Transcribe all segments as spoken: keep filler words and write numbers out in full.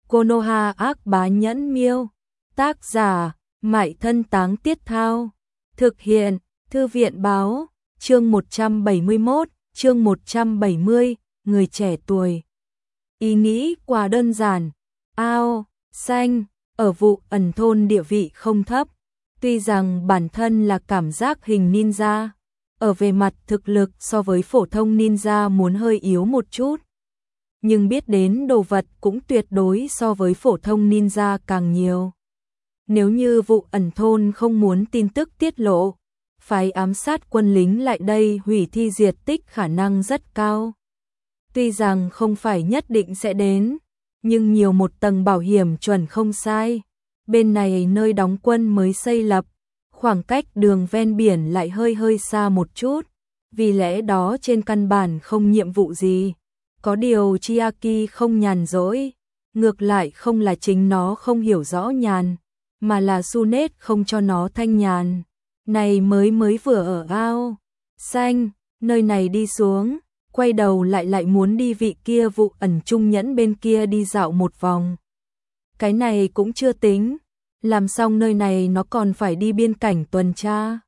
Konoha ác bá nhẫn miêu. Tác giả, Mại Thân Táng Tiết Thao. Thực hiện, Thư viện báo, chương một trăm bảy mươi mốt, chương một trăm bảy mươi, người trẻ tuổi. Ý nghĩ quá đơn giản. Ao, xanh, ở vụ ẩn thôn địa vị không thấp. Tuy rằng bản thân là cảm giác hình ninja, ở về mặt thực lực so với phổ thông ninja muốn hơi yếu một chút. Nhưng biết đến đồ vật cũng tuyệt đối so với phổ thông ninja càng nhiều. Nếu như vụ ẩn thôn không muốn tin tức tiết lộ, phái ám sát quân lính lại đây hủy thi diệt tích khả năng rất cao. Tuy rằng không phải nhất định sẽ đến, nhưng nhiều một tầng bảo hiểm chuẩn không sai. Bên này nơi đóng quân mới xây lập, khoảng cách đường ven biển lại hơi hơi xa một chút, vì lẽ đó trên căn bản không nhiệm vụ gì. Có điều Chiaki không nhàn rỗi, ngược lại không là chính nó không hiểu rõ nhàn, mà là Sunet không cho nó thanh nhàn. Này mới mới vừa ở ao xanh, nơi này đi xuống, quay đầu lại lại muốn đi vị kia vụ ẩn trung nhẫn bên kia đi dạo một vòng. Cái này cũng chưa tính, làm xong nơi này nó còn phải đi biên cảnh tuần tra.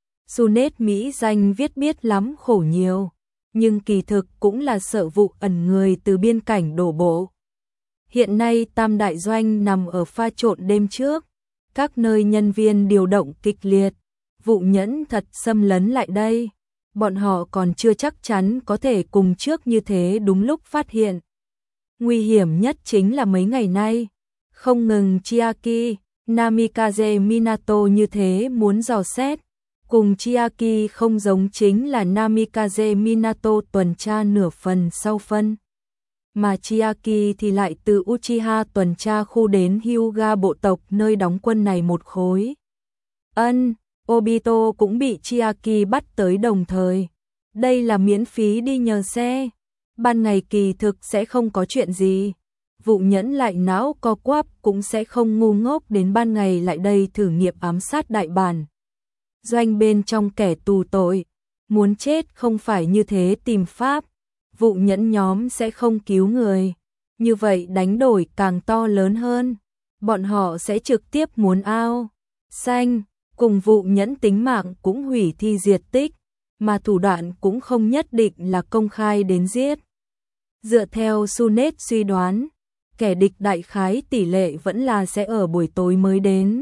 Sunet Mỹ danh viết biết lắm khổ nhiều, nhưng kỳ thực cũng là sợ vụ ẩn người từ biên cảnh đổ bộ. Hiện nay tam đại doanh nằm ở pha trộn đêm trước, các nơi nhân viên điều động kịch liệt, vụ nhẫn thật xâm lấn lại đây. Bọn họ còn chưa chắc chắn có thể cùng trước như thế đúng lúc phát hiện. Nguy hiểm nhất chính là mấy ngày nay, không ngừng Chiaki, Namikaze Minato như thế muốn dò xét. Cùng Chiaki không giống chính là Namikaze Minato tuần tra nửa phần sau phân, mà Chiaki thì lại từ Uchiha tuần tra khu đến Hyuga bộ tộc nơi đóng quân này một khối. Ân, Obito cũng bị Chiaki bắt tới đồng thời. Đây là miễn phí đi nhờ xe. Ban ngày kỳ thực sẽ không có chuyện gì. Vụ nhẫn lại não co quắp cũng sẽ không ngu ngốc đến ban ngày lại đây thử nghiệm ám sát đại bản. Doanh bên trong kẻ tù tội, muốn chết không phải như thế tìm pháp, vụ nhẫn nhóm sẽ không cứu người. Như vậy đánh đổi càng to lớn hơn, bọn họ sẽ trực tiếp muốn ao xanh, cùng vụ nhẫn tính mạng cũng hủy thi diệt tích, mà thủ đoạn cũng không nhất định là công khai đến giết. Dựa theo Sunet suy đoán, kẻ địch đại khái tỷ lệ vẫn là sẽ ở buổi tối mới đến.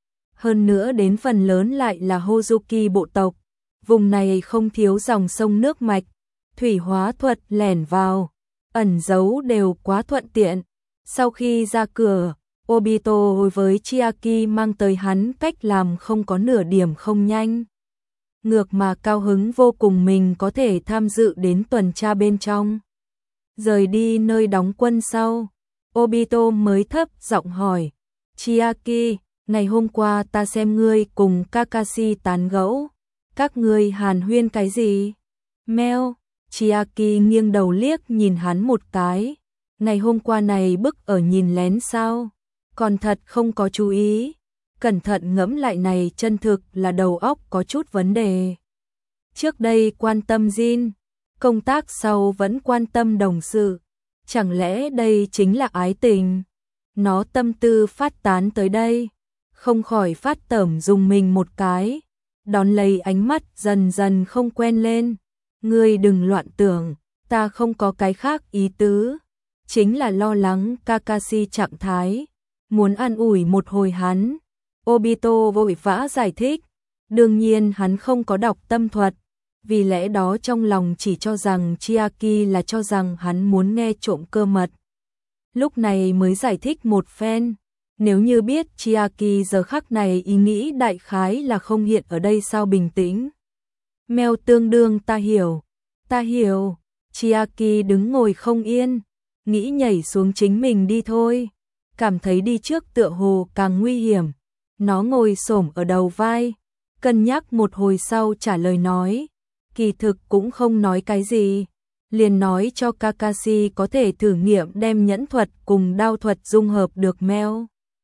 Hơn nữa đến phần lớn lại là Hozuki bộ tộc, vùng này không thiếu dòng sông nước mạch, thủy hóa thuật lẻn vào, ẩn giấu đều quá thuận tiện. Sau khi ra cửa, Obito với Chiaki mang tới hắn cách làm không có nửa điểm không nhanh. Ngược mà cao hứng vô cùng mình có thể tham dự đến tuần tra bên trong. Rời đi nơi đóng quân sau, Obito mới thấp giọng hỏi, Chiaki, ngày hôm qua ta xem ngươi cùng Kakashi tán gẫu, các ngươi hàn huyên cái gì? Meo, Chiaki nghiêng đầu liếc nhìn hắn một cái, ngày hôm qua này bức ở nhìn lén sao? Còn thật không có chú ý, cẩn thận ngẫm lại này chân thực là đầu óc có chút vấn đề. Trước đây quan tâm Jin, công tác sau vẫn quan tâm đồng sự, chẳng lẽ đây chính là ái tình? Nó tâm tư phát tán tới đây, không khỏi phát tởm dùng mình một cái, đón lấy ánh mắt dần dần không quen lên. Ngươi đừng loạn tưởng, ta không có cái khác ý tứ, chính là lo lắng Kakashi trạng thái, muốn an ủi một hồi hắn. Obito vội vã giải thích, đương nhiên hắn không có đọc tâm thuật, vì lẽ đó trong lòng chỉ cho rằng Chiaki là cho rằng hắn muốn nghe trộm cơ mật. Lúc này mới giải thích một phen, nếu như biết Chiaki giờ khắc này ý nghĩ đại khái là không hiện ở đây sao bình tĩnh. Meo tương đương ta hiểu, ta hiểu, Chiaki đứng ngồi không yên, nghĩ nhảy xuống chính mình đi thôi, cảm thấy đi trước tựa hồ càng nguy hiểm. Nó ngồi xổm ở đầu vai, cân nhắc một hồi sau trả lời nói, kỳ thực cũng không nói cái gì, liền nói cho Kakashi có thể thử nghiệm đem nhẫn thuật cùng đao thuật dung hợp được. Meo,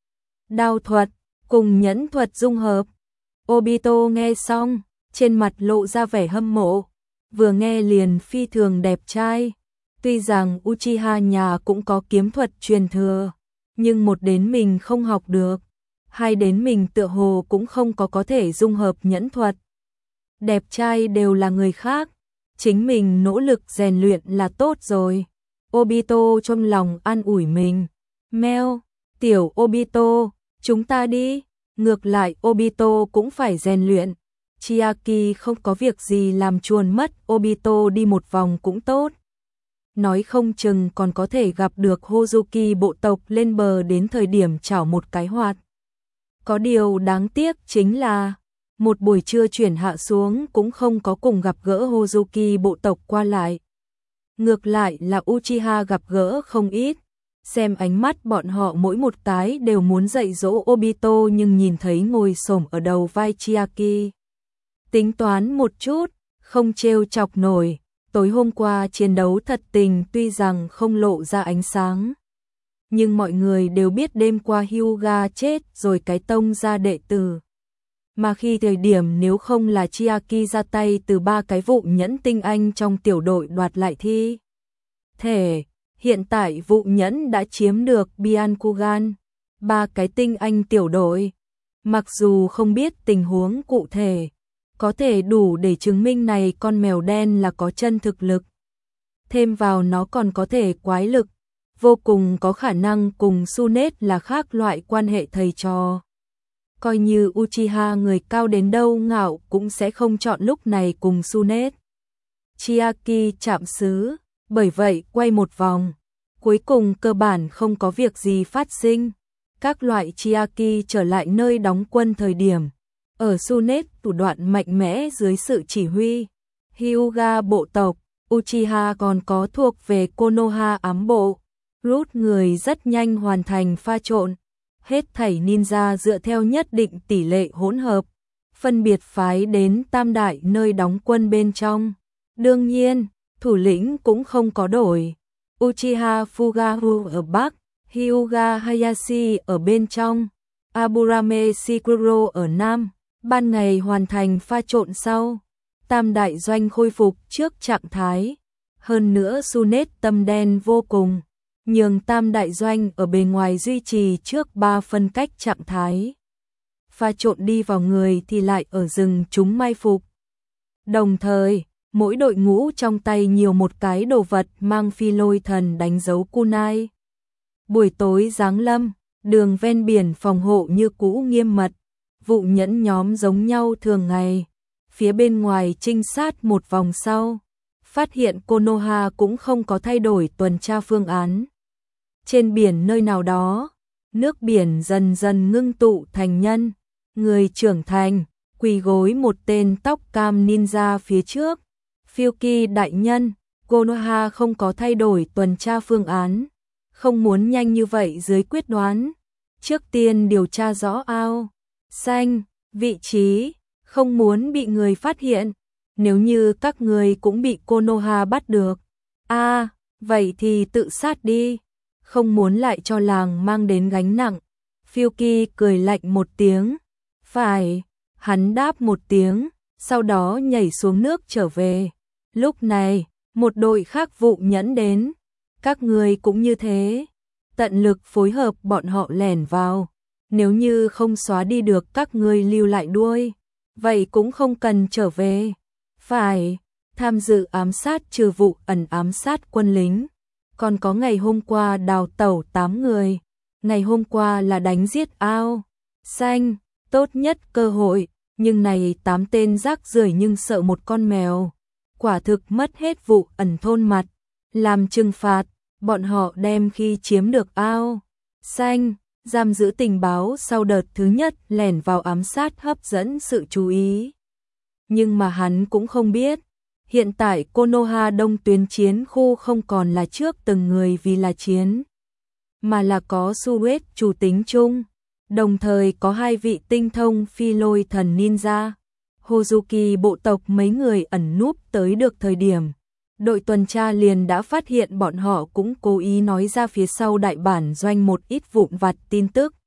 đao thuật cùng nhẫn thuật dung hợp. Obito nghe xong, trên mặt lộ ra vẻ hâm mộ, vừa nghe liền phi thường đẹp trai. Tuy rằng Uchiha nhà cũng có kiếm thuật truyền thừa, Nhưng một đến mình không học được, hai đến mình tựa hồ cũng không có có thể dung hợp nhẫn thuật. Đẹp trai đều là người khác, chính mình nỗ lực rèn luyện là tốt rồi. Obito trong lòng an ủi mình. Meo, tiểu Obito, chúng ta đi. Ngược lại Obito cũng phải rèn luyện. Chiaki không có việc gì làm chuồn mất Obito đi một vòng cũng tốt. Nói không chừng còn có thể gặp được Hozuki bộ tộc lên bờ đến thời điểm chảo một cái hoạt. Có điều đáng tiếc chính là một buổi trưa chuyển hạ xuống cũng không có cùng gặp gỡ Hozuki bộ tộc qua lại. Ngược lại là Uchiha gặp gỡ không ít. Xem ánh mắt bọn họ mỗi một cái đều muốn dạy dỗ Obito nhưng nhìn thấy ngồi xổm ở đầu vai Chiaki. Tính toán một chút, không trêu chọc nổi. Tối hôm qua chiến đấu thật tình tuy rằng không lộ ra ánh sáng. Nhưng mọi người đều biết đêm qua Hyuga chết rồi cái tông ra đệ tử. Mà khi thời điểm nếu không là Chiaki ra tay từ ba cái vụ nhẫn tinh anh trong tiểu đội đoạt lại thi thể, hiện tại vụ nhẫn đã chiếm được Byakugan, ba cái tinh anh tiểu đội. Mặc dù không biết tình huống cụ thể, có thể đủ để chứng minh này con mèo đen là có chân thực lực. Thêm vào nó còn có thể quái lực, vô cùng có khả năng cùng Sunet là khác loại quan hệ thầy trò. Coi như Uchiha người cao đến đâu ngạo cũng sẽ không chọn lúc này cùng Sunet. Chiaki chạm xứ, bởi vậy quay một vòng. Cuối cùng cơ bản không có việc gì phát sinh. Các loại Chiaki trở lại nơi đóng quân thời điểm. Ở Sunet thủ đoạn mạnh mẽ dưới sự chỉ huy. Hyuga bộ tộc, Uchiha còn có thuộc về Konoha ám bộ. Rút người rất nhanh hoàn thành pha trộn. Hết thảy ninja dựa theo nhất định tỷ lệ hỗn hợp, phân biệt phái đến tam đại nơi đóng quân bên trong. Đương nhiên, thủ lĩnh cũng không có đổi. Uchiha Fugaru ở Bắc, Hyuga Hayashi ở bên trong, Aburame Shikuro ở Nam. Ban ngày hoàn thành pha trộn sau, tam đại doanh khôi phục trước trạng thái. Hơn nữa Sunet tâm đen vô cùng, nhường tam đại doanh ở bề ngoài duy trì trước ba phân cách trạng thái. Pha trộn đi vào người thì lại ở rừng chúng mai phục. Đồng thời, mỗi đội ngũ trong tay nhiều một cái đồ vật mang phi lôi thần đánh dấu kunai. Buổi tối giáng lâm, đường ven biển phòng hộ như cũ nghiêm mật, vụ nhẫn nhóm giống nhau thường ngày. Phía bên ngoài trinh sát một vòng sau, phát hiện Konoha cũng không có thay đổi tuần tra phương án. Trên biển nơi nào đó, nước biển dần dần ngưng tụ thành nhân, người trưởng thành, quỳ gối một tên tóc cam ninja phía trước. Fyuki đại nhân, Konoha không có thay đổi tuần tra phương án, không muốn nhanh như vậy dưới quyết đoán. Trước tiên điều tra rõ ao xanh, vị trí, không muốn bị người phát hiện. Nếu như các người cũng bị Konoha bắt được, a à, vậy thì tự sát đi, không muốn lại cho làng mang đến gánh nặng. Fyuki cười lạnh một tiếng, phải, hắn đáp một tiếng, sau đó nhảy xuống nước trở về. Lúc này, một đội khác vụ nhẫn đến, các người cũng như thế, tận lực phối hợp bọn họ lẻn vào. Nếu như không xóa đi được các ngươi lưu lại đuôi, vậy cũng không cần trở về. Phải, tham dự ám sát trừ vụ ẩn ám sát quân lính. Còn có ngày hôm qua đào tẩu tám người, ngày hôm qua là đánh giết ao xanh, tốt nhất cơ hội, nhưng này tám tên rác rưởi nhưng sợ một con mèo. Quả thực mất hết vụ ẩn thôn mặt, làm trừng phạt, bọn họ đem khi chiếm được ao xanh, giam giữ tình báo sau đợt thứ nhất lẻn vào ám sát hấp dẫn sự chú ý. Nhưng mà hắn cũng không biết, hiện tại Konoha đông tuyến chiến khu không còn là trước từng người vì là chiến, mà là có Suet chủ tính chung, đồng thời có hai vị tinh thông phi lôi thần ninja. Hozuki bộ tộc mấy người ẩn núp tới được thời điểm, đội tuần tra liền đã phát hiện bọn họ cũng cố ý nói ra phía sau đại bản doanh một ít vụn vặt tin tức.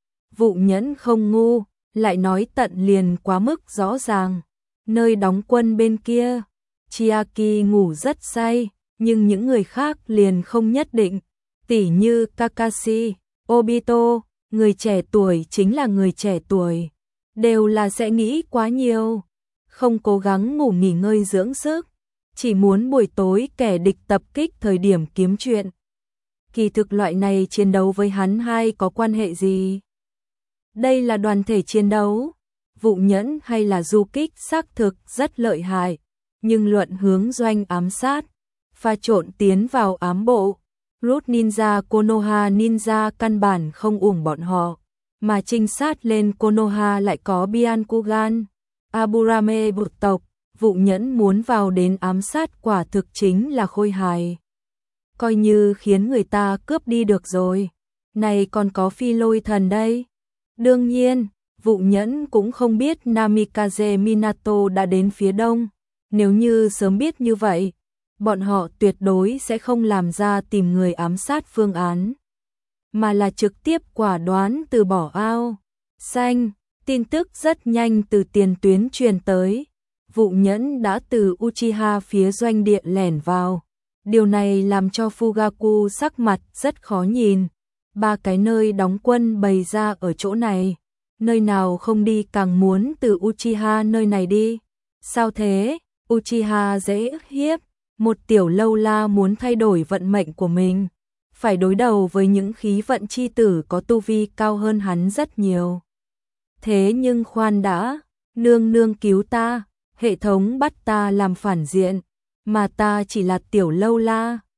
Vụ nhẫn không ngu, lại nói tận liền quá mức rõ ràng. Nơi đóng quân bên kia, Chiaki ngủ rất say, nhưng những người khác liền không nhất định, tỉ như Kakashi, Obito, người trẻ tuổi chính là người trẻ tuổi, đều là sẽ nghĩ quá nhiều, không cố gắng ngủ nghỉ ngơi dưỡng sức, chỉ muốn buổi tối kẻ địch tập kích thời điểm kiếm chuyện. Kỳ thực loại này chiến đấu với hắn hai có quan hệ gì? Đây là đoàn thể chiến đấu, vụ nhẫn hay là du kích xác thực rất lợi hại, nhưng luận hướng doanh ám sát, pha trộn tiến vào ám bộ, Root Ninja Konoha Ninja căn bản không uổng bọn họ, mà trinh sát lên Konoha lại có Byakugan, Aburame bộ tộc, vụ nhẫn muốn vào đến ám sát quả thực chính là khôi hài. Coi như khiến người ta cướp đi được rồi, này còn có phi lôi thần đây. Đương nhiên, vụ nhẫn cũng không biết Namikaze Minato đã đến phía đông, nếu như sớm biết như vậy, bọn họ tuyệt đối sẽ không làm ra tìm người ám sát phương án, mà là trực tiếp quả đoán từ bỏ ao xanh. Tin tức rất nhanh từ tiền tuyến truyền tới, vụ nhẫn đã từ Uchiha phía doanh địa lẻn vào. Điều này làm cho Fugaku sắc mặt rất khó nhìn. Ba cái nơi đóng quân bày ra ở chỗ này, nơi nào không đi càng muốn từ Uchiha nơi này đi. Sao thế? Uchiha dễ ức hiếp, một tiểu lâu la muốn thay đổi vận mệnh của mình, phải đối đầu với những khí vận chi tử có tu vi cao hơn hắn rất nhiều. Thế nhưng khoan đã, nương nương cứu ta, hệ thống bắt ta làm phản diện, mà ta chỉ là tiểu lâu la.